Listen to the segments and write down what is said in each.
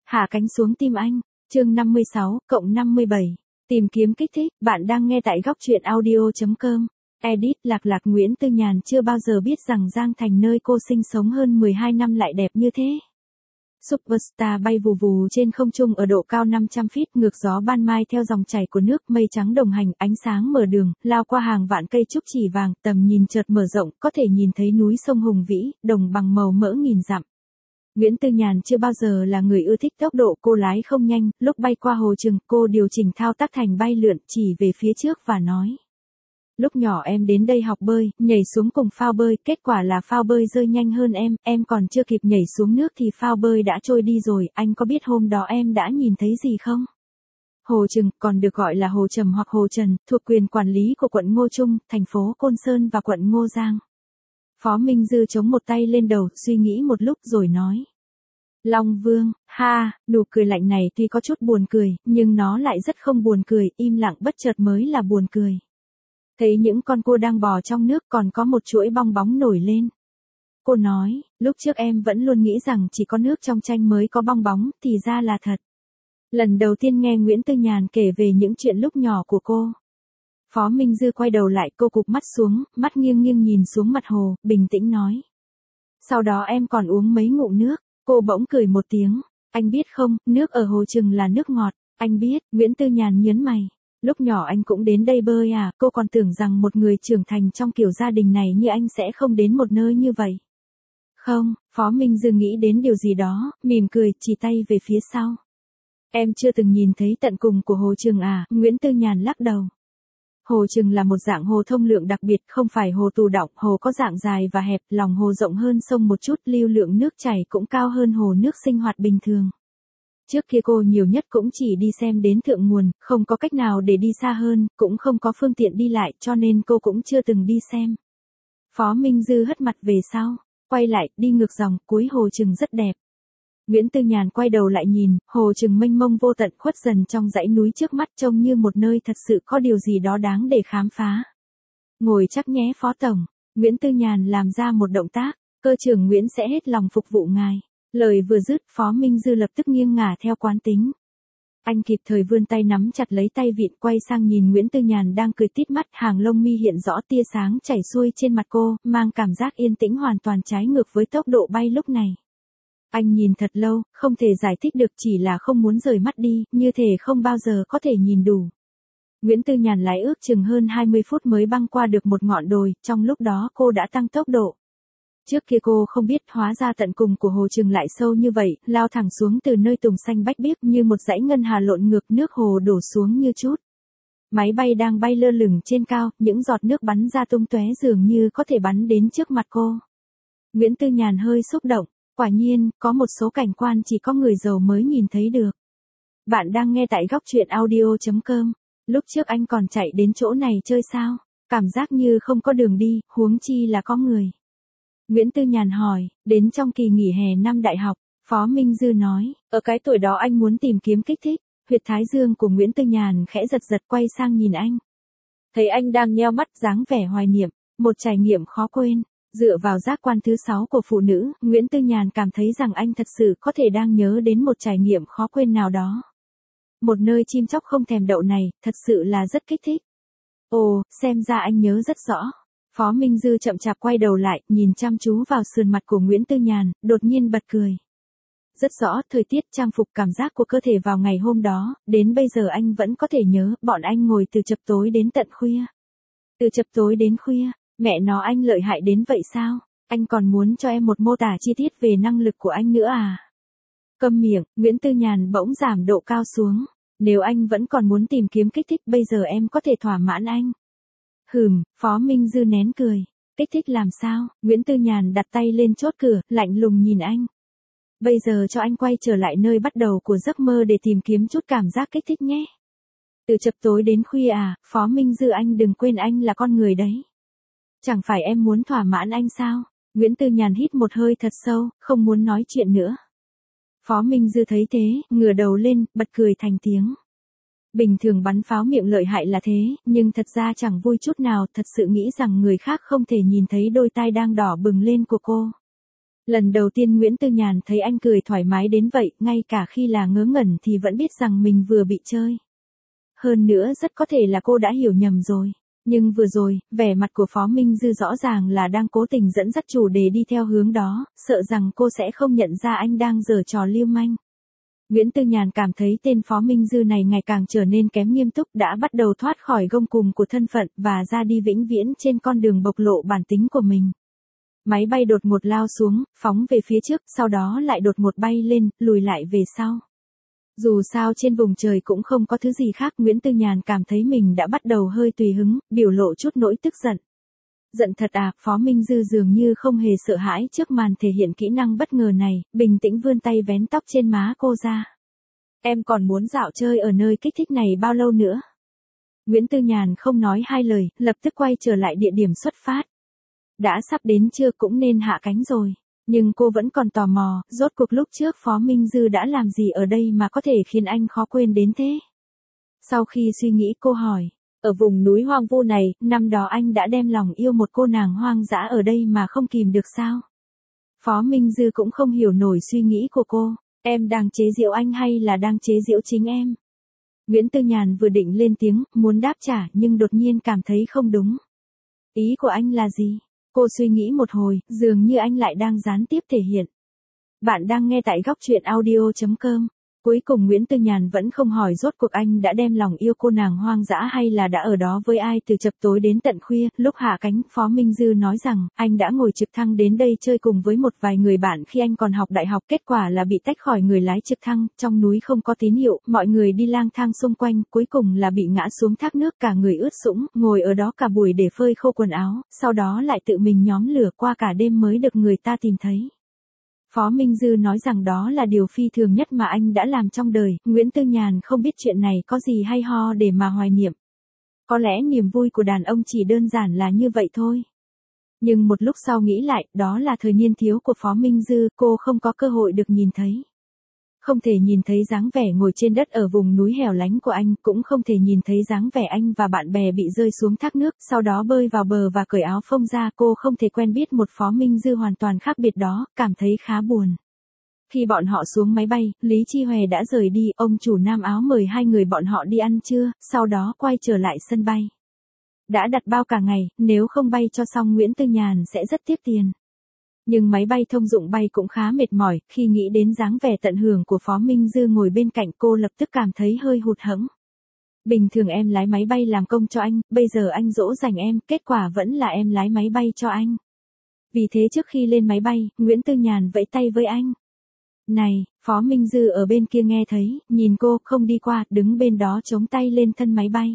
Hạ cánh xuống tim anh. Chương 56, cộng 57. Tìm kiếm kích thích, bạn đang nghe tại góc truyện audio.com. Edit Lạc Lạc. Nguyễn Tư Nhàn chưa bao giờ biết rằng Giang Thành nơi cô sinh sống hơn 12 năm lại đẹp như thế. Superstar bay vù vù trên không trung ở độ cao 500 feet, ngược gió ban mai theo dòng chảy của nước, mây trắng đồng hành, ánh sáng mở đường, lao qua hàng vạn cây trúc chỉ vàng, tầm nhìn chợt mở rộng, có thể nhìn thấy núi sông hùng vĩ, đồng bằng màu mỡ nghìn dặm. Nguyễn Tư Nhàn chưa bao giờ là người ưa thích tốc độ, cô lái không nhanh, lúc bay qua hồ Trừng, cô điều chỉnh thao tác thành bay lượn, chỉ về phía trước và nói. Lúc nhỏ em đến đây học bơi, nhảy xuống cùng phao bơi, kết quả là phao bơi rơi nhanh hơn em còn chưa kịp nhảy xuống nước thì phao bơi đã trôi đi rồi, anh có biết hôm đó em đã nhìn thấy gì không? Hồ Trừng, còn được gọi là Hồ Trầm hoặc Hồ Trần, thuộc quyền quản lý của quận Ngô Trung, thành phố Côn Sơn và quận Ngô Giang. Phó Minh Dư chống một tay lên đầu, suy nghĩ một lúc rồi nói. Long Vương, ha, nụ cười lạnh này tuy có chút buồn cười, nhưng nó lại rất không buồn cười, im lặng bất chợt mới là buồn cười. Thấy những con cua đang bò trong nước, còn có một chuỗi bong bóng nổi lên. Cô nói, lúc trước em vẫn luôn nghĩ rằng chỉ có nước trong tranh mới có bong bóng, thì ra là thật. Lần đầu tiên nghe Nguyễn Tư Nhàn kể về những chuyện lúc nhỏ của cô. Phó Minh Dư quay đầu lại, cô cụp mắt xuống, mắt nghiêng nghiêng nhìn xuống mặt hồ, bình tĩnh nói. Sau đó em còn uống mấy ngụm nước, cô bỗng cười một tiếng. Anh biết không, nước ở hồ Trừng là nước ngọt. Anh biết, Nguyễn Tư Nhàn nhớn mày. Lúc nhỏ anh cũng đến đây bơi à, cô còn tưởng rằng một người trưởng thành trong kiểu gia đình này như anh sẽ không đến một nơi như vậy. Không, Phó Minh Dư nghĩ đến điều gì đó, mỉm cười, chỉ tay về phía sau. Em chưa từng nhìn thấy tận cùng của hồ Trừng à, Nguyễn Tư Nhàn lắc đầu. Hồ Trừng là một dạng hồ thông lượng đặc biệt, không phải hồ tù đọng, hồ có dạng dài và hẹp, lòng hồ rộng hơn sông một chút, lưu lượng nước chảy cũng cao hơn hồ nước sinh hoạt bình thường. Trước kia cô nhiều nhất cũng chỉ đi xem đến thượng nguồn, không có cách nào để đi xa hơn, cũng không có phương tiện đi lại, cho nên cô cũng chưa từng đi xem. Phó Minh Dư hất mặt về sau, quay lại, đi ngược dòng, cuối hồ Trừng rất đẹp. Nguyễn Tư Nhàn quay đầu lại nhìn, hồ Trừng mênh mông vô tận khuất dần trong dãy núi trước mắt, trông như một nơi thật sự có điều gì đó đáng để khám phá. Ngồi chắc nhé Phó Tổng, Nguyễn Tư Nhàn làm ra một động tác, cơ trưởng Nguyễn sẽ hết lòng phục vụ ngài. Lời vừa dứt, Phó Minh Dư lập tức nghiêng ngả theo quán tính. Anh kịp thời vươn tay nắm chặt lấy tay vịn, quay sang nhìn Nguyễn Tư Nhàn đang cười tít mắt, hàng lông mi hiện rõ tia sáng chảy xuôi trên mặt cô, mang cảm giác yên tĩnh hoàn toàn trái ngược với tốc độ bay lúc này. Anh nhìn thật lâu, không thể giải thích được, chỉ là không muốn rời mắt đi, như thể không bao giờ có thể nhìn đủ. Nguyễn Tư Nhàn lái ước chừng hơn 20 phút mới băng qua được một ngọn đồi, trong lúc đó cô đã tăng tốc độ. Trước kia cô không biết, hóa ra tận cùng của hồ Trừng lại sâu như vậy, lao thẳng xuống từ nơi tùng xanh bách biếc như một dãy ngân hà lộn ngược, nước hồ đổ xuống như chút. Máy bay đang bay lơ lửng trên cao, những giọt nước bắn ra tung tóe dường như có thể bắn đến trước mặt cô. Nguyễn Tư Nhàn hơi xúc động, quả nhiên, có một số cảnh quan chỉ có người giàu mới nhìn thấy được. Bạn đang nghe tại góc truyện audio.com. Lúc trước anh còn chạy đến chỗ này chơi sao? Cảm giác như không có đường đi, huống chi là có người. Nguyễn Tư Nhàn hỏi, đến trong kỳ nghỉ hè năm đại học, Phó Minh Dư nói, ở cái tuổi đó anh muốn tìm kiếm kích thích. Huyệt thái dương của Nguyễn Tư Nhàn khẽ giật giật, quay sang nhìn anh. Thấy anh đang nheo mắt, dáng vẻ hoài niệm, một trải nghiệm khó quên. Dựa vào giác quan thứ 6 của phụ nữ, Nguyễn Tư Nhàn cảm thấy rằng anh thật sự có thể đang nhớ đến một trải nghiệm khó quên nào đó. Một nơi chim chóc không thèm đậu này, thật sự là rất kích thích. Ồ, xem ra anh nhớ rất rõ. Phó Minh Dư chậm chạp quay đầu lại, nhìn chăm chú vào sườn mặt của Nguyễn Tư Nhàn, đột nhiên bật cười. Rất rõ, thời tiết, trang phục, cảm giác của cơ thể vào ngày hôm đó, đến bây giờ anh vẫn có thể nhớ, bọn anh ngồi từ chập tối đến tận khuya. Từ chập tối đến khuya, mẹ nó anh lợi hại đến vậy sao? Anh còn muốn cho em một mô tả chi tiết về năng lực của anh nữa à? Câm miệng, Nguyễn Tư Nhàn bỗng giảm độ cao xuống. Nếu anh vẫn còn muốn tìm kiếm kích thích, bây giờ em có thể thỏa mãn anh. Phó Minh Dư nén cười. Kích thích làm sao? Nguyễn Tư Nhàn đặt tay lên chốt cửa, lạnh lùng nhìn anh. Bây giờ cho anh quay trở lại nơi bắt đầu của giấc mơ để tìm kiếm chút cảm giác kích thích nhé. Từ chập tối đến khuya à, Phó Minh Dư anh đừng quên anh là con người đấy. Chẳng phải em muốn thỏa mãn anh sao? Nguyễn Tư Nhàn hít một hơi thật sâu, không muốn nói chuyện nữa. Phó Minh Dư thấy thế, ngửa đầu lên, bật cười thành tiếng. Bình thường bắn pháo miệng lợi hại là thế, nhưng thật ra chẳng vui chút nào, thật sự nghĩ rằng người khác không thể nhìn thấy đôi tai đang đỏ bừng lên của cô. Lần đầu tiên Nguyễn Tư Nhàn thấy anh cười thoải mái đến vậy, ngay cả khi là ngớ ngẩn thì vẫn biết rằng mình vừa bị chơi. Hơn nữa rất có thể là cô đã hiểu nhầm rồi. Nhưng vừa rồi, vẻ mặt của Phó Minh Dư rõ ràng là đang cố tình dẫn dắt chủ đề đi theo hướng đó, sợ rằng cô sẽ không nhận ra anh đang giở trò lưu manh. Nguyễn Tư Nhàn cảm thấy tên Phó Minh Dư này ngày càng trở nên kém nghiêm túc, đã bắt đầu thoát khỏi gông cùm của thân phận và ra đi vĩnh viễn trên con đường bộc lộ bản tính của mình. Máy bay đột ngột lao xuống, phóng về phía trước, sau đó lại đột ngột bay lên, lùi lại về sau. Dù sao trên vùng trời cũng không có thứ gì khác, Nguyễn Tư Nhàn cảm thấy mình đã bắt đầu hơi tùy hứng, biểu lộ chút nỗi tức giận. Giận thật à, Phó Minh Dư dường như không hề sợ hãi trước màn thể hiện kỹ năng bất ngờ này, bình tĩnh vươn tay vén tóc trên má cô ra. Em còn muốn dạo chơi ở nơi kích thích này bao lâu nữa? Nguyễn Tư Nhàn không nói hai lời, lập tức quay trở lại địa điểm xuất phát. Đã sắp đến trưa cũng nên hạ cánh rồi. Nhưng cô vẫn còn tò mò, rốt cuộc lúc trước Phó Minh Dư đã làm gì ở đây mà có thể khiến anh khó quên đến thế? Sau khi suy nghĩ cô hỏi, ở vùng núi hoang vu này, năm đó anh đã đem lòng yêu một cô nàng hoang dã ở đây mà không kìm được sao? Phó Minh Dư cũng không hiểu nổi suy nghĩ của cô, em đang chế giễu anh hay là đang chế giễu chính em? Nguyễn Tư Nhàn vừa định lên tiếng, muốn đáp trả nhưng đột nhiên cảm thấy không đúng. Ý của anh là gì? Cô suy nghĩ một hồi, dường như anh lại đang gián tiếp thể hiện. Bạn đang nghe tại góc truyện audio.com. Cuối cùng Nguyễn Tư Nhàn vẫn không hỏi rốt cuộc anh đã đem lòng yêu cô nàng hoang dã hay là đã ở đó với ai từ chập tối đến tận khuya. Lúc hạ cánh, Phó Minh Dư nói rằng, anh đã ngồi trực thăng đến đây chơi cùng với một vài người bạn khi anh còn học đại học. Kết quả là bị tách khỏi người lái trực thăng, trong núi không có tín hiệu, mọi người đi lang thang xung quanh, cuối cùng là bị ngã xuống thác nước, cả người ướt sũng, ngồi ở đó cả buổi để phơi khô quần áo, sau đó lại tự mình nhóm lửa qua cả đêm mới được người ta tìm thấy. Phó Minh Dư nói rằng đó là điều phi thường nhất mà anh đã làm trong đời, Nguyễn Tư Nhàn không biết chuyện này có gì hay ho để mà hoài niệm. Có lẽ niềm vui của đàn ông chỉ đơn giản là như vậy thôi. Nhưng một lúc sau nghĩ lại, đó là thời niên thiếu của Phó Minh Dư, cô không có cơ hội được nhìn thấy. Không thể nhìn thấy dáng vẻ ngồi trên đất ở vùng núi hẻo lánh của anh, cũng không thể nhìn thấy dáng vẻ anh và bạn bè bị rơi xuống thác nước, sau đó bơi vào bờ và cởi áo phông ra. Cô không thể quen biết một Phó Minh Dư hoàn toàn khác biệt đó, cảm thấy khá buồn. Khi bọn họ xuống máy bay, Lý Chi Hòe đã rời đi, ông chủ Nam Áo mời hai người bọn họ đi ăn trưa, sau đó quay trở lại sân bay. Đã đặt bao cả ngày, nếu không bay cho xong Nguyễn Tư Nhàn sẽ rất tiếc tiền. Nhưng máy bay thông dụng bay cũng khá mệt mỏi, khi nghĩ đến dáng vẻ tận hưởng của Phó Minh Dư ngồi bên cạnh cô lập tức cảm thấy hơi hụt hẫng. Bình thường em lái máy bay làm công cho anh, bây giờ anh dỗ dành em, kết quả vẫn là em lái máy bay cho anh. Vì thế trước khi lên máy bay, Nguyễn Tư Nhàn vẫy tay với anh. Này, Phó Minh Dư ở bên kia nghe thấy, nhìn cô, không đi qua, đứng bên đó chống tay lên thân máy bay.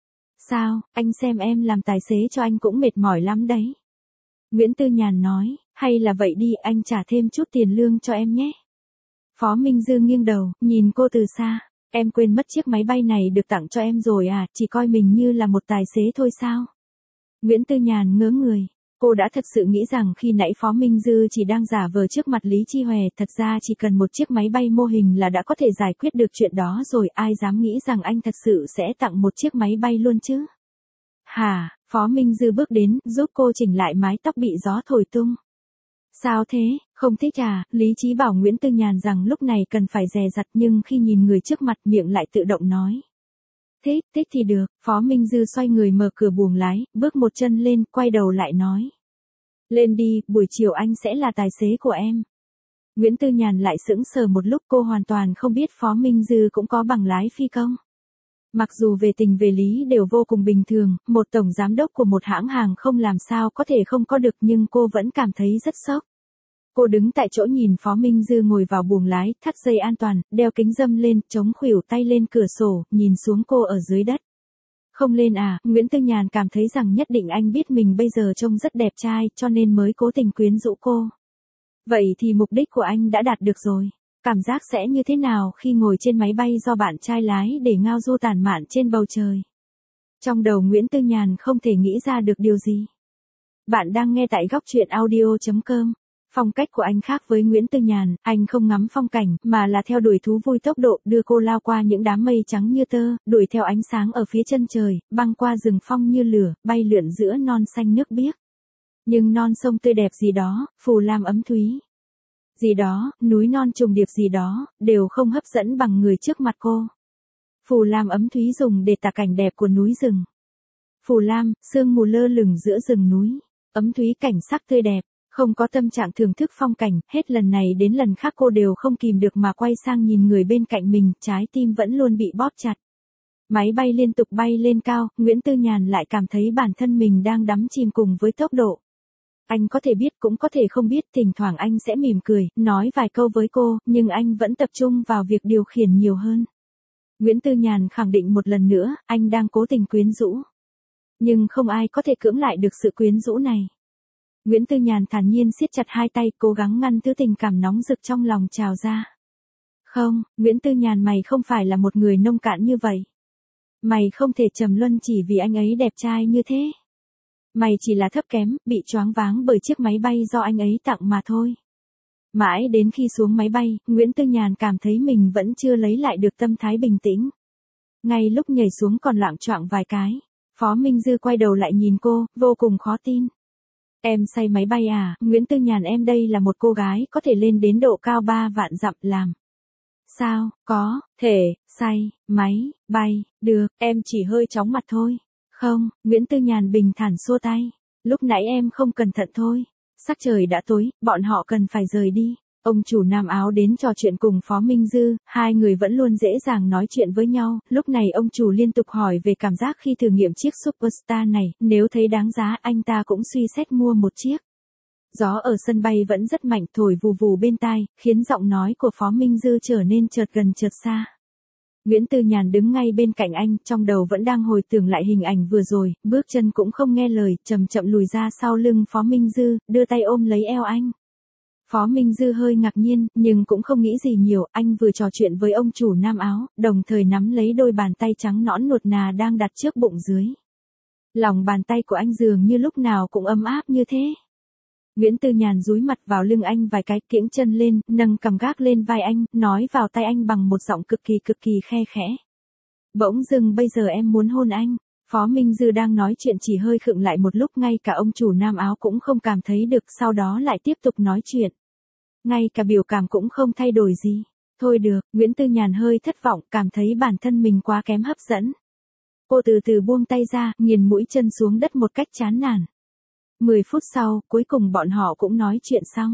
Sao, anh xem em làm tài xế cho anh cũng mệt mỏi lắm đấy. Nguyễn Tư Nhàn nói, hay là vậy đi, anh trả thêm chút tiền lương cho em nhé. Phó Minh Dư nghiêng đầu, nhìn cô từ xa, em quên mất chiếc máy bay này được tặng cho em rồi à, chỉ coi mình như là một tài xế thôi sao? Nguyễn Tư Nhàn ngớ người, cô đã thật sự nghĩ rằng khi nãy Phó Minh Dư chỉ đang giả vờ trước mặt Lý Chi Hòe, thật ra chỉ cần một chiếc máy bay mô hình là đã có thể giải quyết được chuyện đó rồi, ai dám nghĩ rằng anh thật sự sẽ tặng một chiếc máy bay luôn chứ? Hả, Phó Minh Dư bước đến, giúp cô chỉnh lại mái tóc bị gió thổi tung. Sao thế, không thích à? Lý Chí bảo Nguyễn Tư Nhàn rằng lúc này cần phải dè dặt, nhưng khi nhìn người trước mặt miệng lại tự động nói. Thích thì được. Phó Minh Dư xoay người mở cửa buồng lái, bước một chân lên, quay đầu lại nói. Lên đi, buổi chiều anh sẽ là tài xế của em. Nguyễn Tư Nhàn lại sững sờ một lúc, cô hoàn toàn không biết Phó Minh Dư cũng có bằng lái phi công. Mặc dù về tình về lý đều vô cùng bình thường, một tổng giám đốc của một hãng hàng không làm sao có thể không có được, nhưng cô vẫn cảm thấy rất sốc. Cô đứng tại chỗ nhìn Phó Minh Dư ngồi vào buồng lái, thắt dây an toàn, đeo kính râm lên, chống khuỷu tay lên cửa sổ, nhìn xuống cô ở dưới đất. Không lên à? Nguyễn Tư Nhàn cảm thấy rằng nhất định anh biết mình bây giờ trông rất đẹp trai, cho nên mới cố tình quyến rũ cô. Vậy thì mục đích của anh đã đạt được rồi. Cảm giác sẽ như thế nào khi ngồi trên máy bay do bạn trai lái để ngao du tản mạn trên bầu trời? Trong đầu Nguyễn Tư Nhàn không thể nghĩ ra được điều gì. Bạn đang nghe tại góc truyện audio.com. Phong cách của anh khác với Nguyễn Tư Nhàn, anh không ngắm phong cảnh, mà là theo đuổi thú vui tốc độ, đưa cô lao qua những đám mây trắng như tơ, đuổi theo ánh sáng ở phía chân trời, băng qua rừng phong như lửa, bay lượn giữa non xanh nước biếc. Nhưng non sông tươi đẹp gì đó, phù lam ấm thúy. Gì đó, núi non trùng điệp gì đó, đều không hấp dẫn bằng người trước mặt cô. Phù lam ấm thúy dùng để tả cảnh đẹp của núi rừng. Phù lam, sương mù lơ lửng giữa rừng núi. Ấm thúy cảnh sắc tươi đẹp, không có tâm trạng thưởng thức phong cảnh, hết lần này đến lần khác cô đều không kìm được mà quay sang nhìn người bên cạnh mình, trái tim vẫn luôn bị bóp chặt. Máy bay liên tục bay lên cao, Nguyễn Tư Nhàn lại cảm thấy bản thân mình đang đắm chìm cùng với tốc độ. Anh có thể biết cũng có thể không biết, thỉnh thoảng anh sẽ mỉm cười, nói vài câu với cô, nhưng anh vẫn tập trung vào việc điều khiển nhiều hơn. Nguyễn Tư Nhàn khẳng định một lần nữa, anh đang cố tình quyến rũ. Nhưng không ai có thể cưỡng lại được sự quyến rũ này. Nguyễn Tư Nhàn thản nhiên siết chặt hai tay, cố gắng ngăn thứ tình cảm nóng rực trong lòng trào ra. Không, Nguyễn Tư Nhàn, mày không phải là một người nông cạn như vậy. Mày không thể trầm luân chỉ vì anh ấy đẹp trai như thế. Mày chỉ là thấp kém, bị choáng váng bởi chiếc máy bay do anh ấy tặng mà thôi. Mãi đến khi xuống máy bay, Nguyễn Tư Nhàn cảm thấy mình vẫn chưa lấy lại được tâm thái bình tĩnh. Ngay lúc nhảy xuống còn loạng choạng vài cái, Phó Minh Dư quay đầu lại nhìn cô, vô cùng khó tin. Em say máy bay à, Nguyễn Tư Nhàn, em đây là một cô gái có thể lên đến độ cao 3 vạn dặm làm. Sao, có, thể, say, máy, bay, được, em chỉ hơi chóng mặt thôi. Không, Nguyễn Tư Nhàn bình thản xua tay. Lúc nãy em không cẩn thận thôi. Sắc trời đã tối, bọn họ cần phải rời đi. Ông chủ Nam Áo đến trò chuyện cùng Phó Minh Dư, hai người vẫn luôn dễ dàng nói chuyện với nhau. Lúc này ông chủ liên tục hỏi về cảm giác khi thử nghiệm chiếc Superstar này, nếu thấy đáng giá anh ta cũng suy xét mua một chiếc. Gió ở sân bay vẫn rất mạnh, thổi vù vù bên tai, khiến giọng nói của Phó Minh Dư trở nên chợt gần chợt xa. Nguyễn Tư Nhàn đứng ngay bên cạnh anh, trong đầu vẫn đang hồi tưởng lại hình ảnh vừa rồi, bước chân cũng không nghe lời, chậm chậm lùi ra sau lưng Phó Minh Dư, đưa tay ôm lấy eo anh. Phó Minh Dư hơi ngạc nhiên, nhưng cũng không nghĩ gì nhiều, anh vừa trò chuyện với ông chủ Nam Áo, đồng thời nắm lấy đôi bàn tay trắng nõn nuột nà đang đặt trước bụng dưới. Lòng bàn tay của anh dường như lúc nào cũng ấm áp như thế. Nguyễn Tư Nhàn dúi mặt vào lưng anh vài cái, kiễng chân lên, nâng cằm gác lên vai anh, nói vào tai anh bằng một giọng cực kỳ khe khẽ. Bỗng dưng bây giờ em muốn hôn anh. Phó Minh Dư đang nói chuyện chỉ hơi khựng lại một lúc, ngay cả ông chủ Nam Áo cũng không cảm thấy được, sau đó lại tiếp tục nói chuyện. Ngay cả biểu cảm cũng không thay đổi gì. Thôi được, Nguyễn Tư Nhàn hơi thất vọng, cảm thấy bản thân mình quá kém hấp dẫn. Cô từ từ buông tay ra, nghiền mũi chân xuống đất một cách chán nản. 10 phút sau, cuối cùng bọn họ cũng nói chuyện xong.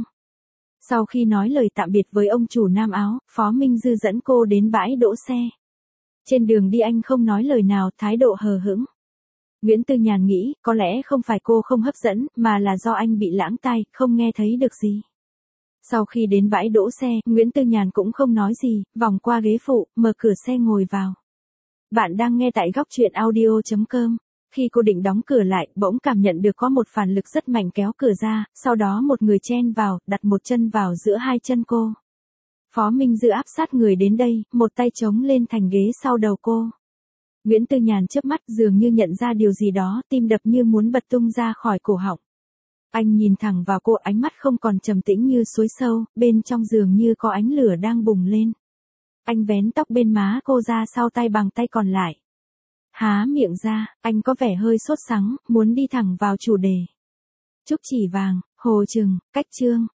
Sau khi nói lời tạm biệt với ông chủ Nam Áo, Phó Minh Dư dẫn cô đến bãi đỗ xe. Trên đường đi anh không nói lời nào, thái độ hờ hững. Nguyễn Tư Nhàn nghĩ, có lẽ không phải cô không hấp dẫn, mà là do anh bị lãng tai, không nghe thấy được gì. Sau khi đến bãi đỗ xe, Nguyễn Tư Nhàn cũng không nói gì, vòng qua ghế phụ, mở cửa xe ngồi vào. Bạn đang nghe tại góc truyện audio.com. Khi cô định đóng cửa lại, bỗng cảm nhận được có một phản lực rất mạnh kéo cửa ra, sau đó một người chen vào, đặt một chân vào giữa hai chân cô. Phó Minh Dư áp sát người đến đây, một tay chống lên thành ghế sau đầu cô. Nguyễn Tư Nhàn chớp mắt, dường như nhận ra điều gì đó, tim đập như muốn bật tung ra khỏi cổ họng. Anh nhìn thẳng vào cô, ánh mắt không còn trầm tĩnh như suối sâu, bên trong dường như có ánh lửa đang bùng lên. Anh vén tóc bên má cô ra sau tay bằng tay còn lại. Há miệng ra, anh có vẻ hơi sốt sắng, muốn đi thẳng vào chủ đề. Trúc chỉ vàng, Hồ Trừng, Cách Chương.